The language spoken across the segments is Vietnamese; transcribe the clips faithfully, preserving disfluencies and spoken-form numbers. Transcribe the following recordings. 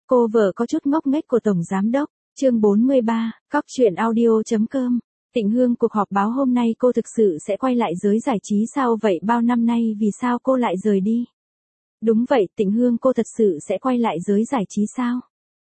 Cô vợ có chút ngốc nghếch của Tổng Giám Đốc, chương bốn mươi ba, cóc truyện audio.com. Tịnh Hương, cuộc họp báo hôm nay cô thực sự sẽ quay lại giới giải trí sao vậy? Bao năm nay vì sao cô lại rời đi? Đúng vậy, Tịnh Hương, cô thật sự sẽ quay lại giới giải trí sao?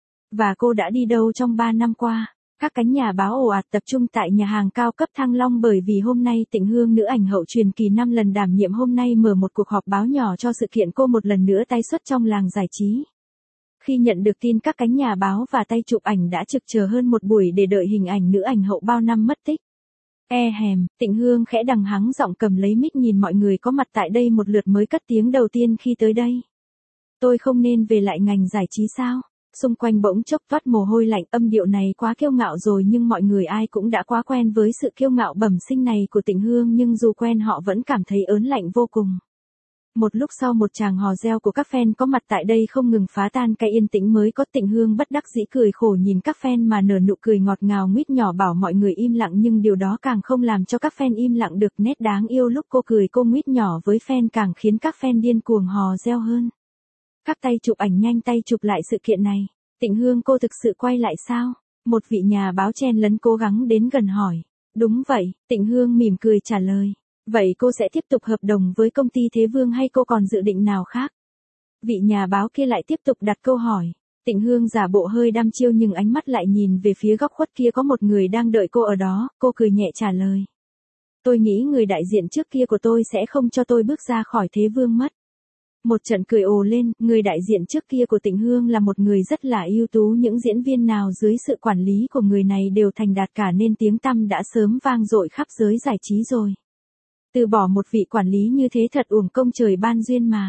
Và cô đã đi đâu trong ba năm qua? Các cánh nhà báo ồ ạt tập trung tại nhà hàng cao cấp Thăng Long bởi vì hôm nay Tịnh Hương, nữ ảnh hậu truyền kỳ năm lần đảm nhiệm hôm nay mở một cuộc họp báo nhỏ cho sự kiện cô một lần nữa tái xuất trong làng giải trí. Khi nhận được tin, các cánh nhà báo và tay chụp ảnh đã trực chờ hơn một buổi để đợi hình ảnh nữ ảnh hậu bao năm mất tích. E hèm, Tịnh Hương khẽ đằng hắng giọng cầm lấy mic nhìn mọi người có mặt tại đây một lượt mới cất tiếng đầu tiên khi tới đây. Tôi không nên về lại ngành giải trí sao? Xung quanh bỗng chốc toát mồ hôi lạnh, âm điệu này quá kiêu ngạo rồi nhưng mọi người ai cũng đã quá quen với sự kiêu ngạo bẩm sinh này của Tịnh Hương, nhưng dù quen họ vẫn cảm thấy ớn lạnh vô cùng. Một lúc sau, một tràng hò reo của các fan có mặt tại đây không ngừng phá tan cái yên tĩnh mới có. Tịnh Hương bất đắc dĩ cười khổ nhìn các fan mà nở nụ cười ngọt ngào nguýt nhỏ bảo mọi người im lặng, nhưng điều đó càng không làm cho các fan im lặng được. Nét đáng yêu lúc cô cười, cô nguýt nhỏ với fan càng khiến các fan điên cuồng hò reo hơn. Các tay chụp ảnh nhanh tay chụp lại sự kiện này. Tịnh Hương, cô thực sự quay lại sao? Một vị nhà báo chen lấn cố gắng đến gần hỏi. Đúng vậy, Tịnh Hương mỉm cười trả lời. Vậy cô sẽ tiếp tục hợp đồng với công ty Thế Vương hay cô còn dự định nào khác? Vị nhà báo kia lại tiếp tục đặt câu hỏi. Tịnh Hương giả bộ hơi đăm chiêu nhưng ánh mắt lại nhìn về phía góc khuất kia, có một người đang đợi cô ở đó. Cô cười nhẹ trả lời. Tôi nghĩ người đại diện trước kia của tôi sẽ không cho tôi bước ra khỏi Thế Vương mất. Một trận cười ồ lên. Người đại diện trước kia của Tịnh Hương là một người rất là ưu tú, những diễn viên nào dưới sự quản lý của người này đều thành đạt cả nên tiếng tăm đã sớm vang dội khắp giới giải trí rồi. Từ bỏ một vị quản lý như thế thật uổng công trời ban duyên mà.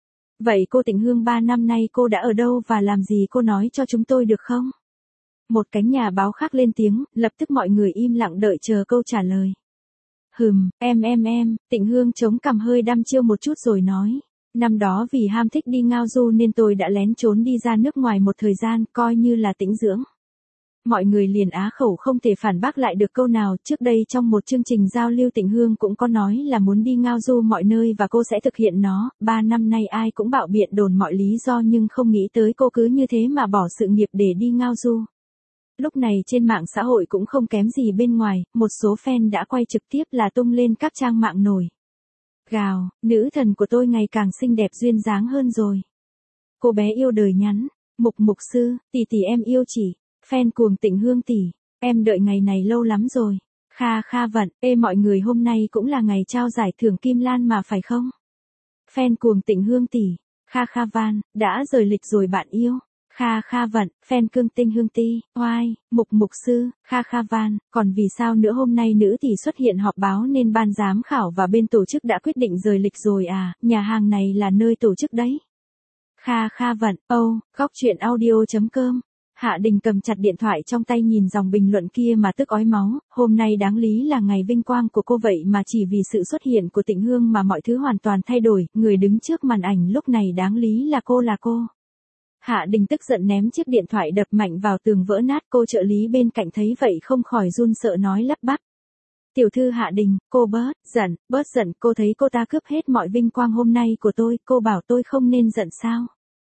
Vậy cô Tịnh Hương, ba năm nay cô đã ở đâu và làm gì, cô nói cho chúng tôi được không? Một cánh nhà báo khác lên tiếng, lập tức mọi người im lặng đợi chờ câu trả lời. Hừm, em em em, Tịnh Hương chống cằm hơi đăm chiêu một chút rồi nói. Năm đó vì ham thích đi ngao du nên tôi đã lén trốn đi ra nước ngoài một thời gian, coi như là tĩnh dưỡng. Mọi người liền á khẩu không thể phản bác lại được câu nào. Trước đây trong một chương trình giao lưu, Tịnh Hương cũng có nói là muốn đi ngao du mọi nơi và cô sẽ thực hiện nó. Ba năm nay ai cũng bạo biện đồn mọi lý do nhưng không nghĩ tới cô cứ như thế mà bỏ sự nghiệp để đi ngao du. Lúc này trên mạng xã hội cũng không kém gì bên ngoài, một số fan đã quay trực tiếp là tung lên các trang mạng nổi. Gào, nữ thần của tôi ngày càng xinh đẹp duyên dáng hơn rồi. Cô bé yêu đời nhắn, Mục Mục Sư, tỷ tỷ em yêu chỉ. Fan cuồng Tịnh Hương tỷ, em đợi ngày này lâu lắm rồi. Kha kha vận, ê mọi người, hôm nay cũng là ngày trao giải thưởng Kim Lan mà phải không? Fan cuồng Tịnh Hương tỷ, Kha kha van, đã rời lịch rồi bạn yêu. Kha kha vận, fan cương Tinh Hương ti, oai, Mục Mục Sư, Kha kha van, còn vì sao nữa, hôm nay nữ tỷ xuất hiện họp báo nên ban giám khảo và bên tổ chức đã quyết định rời lịch rồi à, nhà hàng này là nơi tổ chức đấy. Kha kha vận, âu, góc truyện audio.com. Hạ Đình cầm chặt điện thoại trong tay nhìn dòng bình luận kia mà tức ói máu. Hôm nay đáng lý là ngày vinh quang của cô, vậy mà chỉ vì sự xuất hiện của Tịnh Hương mà mọi thứ hoàn toàn thay đổi. Người đứng trước màn ảnh lúc này đáng lý là cô là cô. Hạ Đình tức giận ném chiếc điện thoại đập mạnh vào tường vỡ nát. Cô trợ lý bên cạnh thấy vậy không khỏi run sợ nói lắp bắp. Tiểu thư Hạ Đình, cô bớt giận, bớt giận, cô thấy cô ta cướp hết mọi vinh quang hôm nay của tôi, cô bảo tôi không nên giận sao?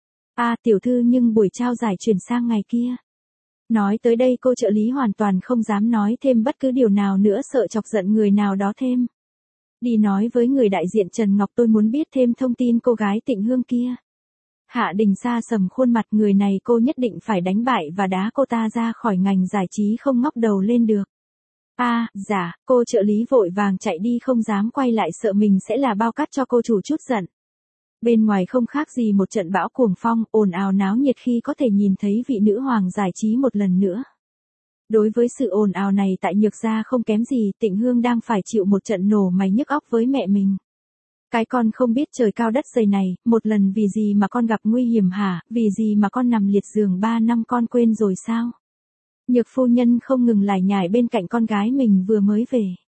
À tiểu thư, nhưng buổi trao giải chuyển sang ngày kia. Nói tới đây cô trợ lý hoàn toàn không dám nói thêm bất cứ điều nào nữa, sợ chọc giận người nào đó thêm. Đi nói với người đại diện Trần Ngọc, tôi muốn biết thêm thông tin cô gái Tịnh Hương kia. Hạ Đình xa sầm khuôn mặt, người này cô nhất định phải đánh bại và đá cô ta ra khỏi ngành giải trí, không ngóc đầu lên được. À, dạ, cô trợ lý vội vàng chạy đi không dám quay lại, sợ mình sẽ là bao cát cho cô chủ chút giận. Bên ngoài không khác gì một trận bão cuồng phong, ồn ào náo nhiệt khi có thể nhìn thấy vị nữ hoàng giải trí một lần nữa. Đối với sự ồn ào này tại Nhược gia không kém gì, Tịnh Hương đang phải chịu một trận nổ mày nhức óc với mẹ mình. Cái con không biết trời cao đất dày này, một lần vì gì mà con gặp nguy hiểm hả, vì gì mà con nằm liệt giường ba năm con quên rồi sao? Nhược phu nhân không ngừng lải nhải bên cạnh con gái mình vừa mới về.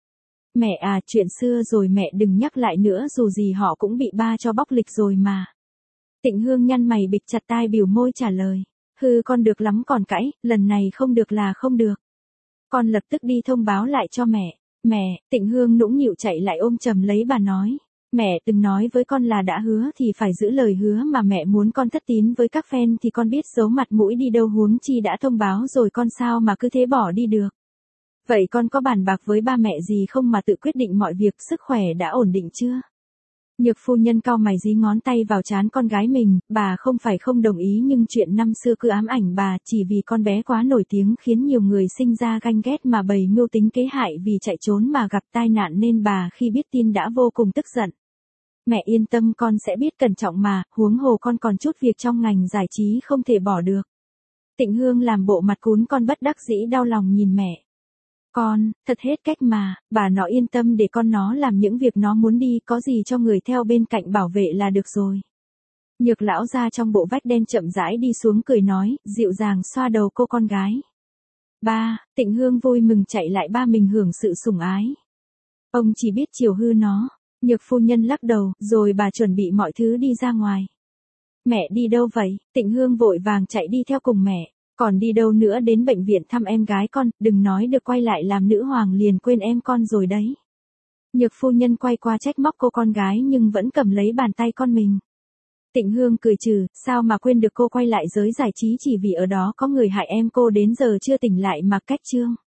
Mẹ à, chuyện xưa rồi mẹ đừng nhắc lại nữa, dù gì họ cũng bị ba cho bóc lịch rồi mà. Tịnh Hương nhăn mày bịch chặt tai biểu môi trả lời. Hừ, con được lắm còn cãi, lần này không được là không được. Con lập tức đi thông báo lại cho mẹ. Mẹ, Tịnh Hương nũng nịu chạy lại ôm chầm lấy bà nói. Mẹ từng nói với con là đã hứa thì phải giữ lời hứa, mà mẹ muốn con thất tín với các fan thì con biết giấu mặt mũi đi đâu, huống chi đã thông báo rồi con sao mà cứ thế bỏ đi được. Vậy con có bàn bạc với ba mẹ gì không mà tự quyết định mọi việc, sức khỏe đã ổn định chưa? Nhược phu nhân cau mày dí ngón tay vào trán con gái mình, bà không phải không đồng ý nhưng chuyện năm xưa cứ ám ảnh bà, chỉ vì con bé quá nổi tiếng khiến nhiều người sinh ra ganh ghét mà bày mưu tính kế hại, vì chạy trốn mà gặp tai nạn nên bà khi biết tin đã vô cùng tức giận. Mẹ yên tâm, con sẽ biết cẩn trọng mà, huống hồ con còn chút việc trong ngành giải trí không thể bỏ được. Tịnh Hương làm bộ mặt cún con bất đắc dĩ đau lòng nhìn mẹ. Con, thật hết cách mà, bà nó yên tâm để con nó làm những việc nó muốn đi, có gì cho người theo bên cạnh bảo vệ là được rồi. Nhược lão ra trong bộ vách đen chậm rãi đi xuống cười nói, dịu dàng xoa đầu cô con gái. Ba, Tịnh Hương vui mừng chạy lại ba mình hưởng sự sủng ái. Ông chỉ biết chiều hư nó. Nhược phu nhân lắc đầu, rồi bà chuẩn bị mọi thứ đi ra ngoài. Mẹ đi đâu vậy? Tịnh Hương vội vàng chạy đi theo cùng mẹ. Còn đi đâu nữa, đến bệnh viện thăm em gái con, đừng nói được quay lại làm nữ hoàng liền quên em con rồi đấy. Nhược phu nhân quay qua trách móc cô con gái nhưng vẫn cầm lấy bàn tay con mình. Tịnh Hương cười trừ, sao mà quên được, cô quay lại giới giải trí chỉ vì ở đó có người hại em, cô đến giờ chưa tỉnh lại mà cách trương.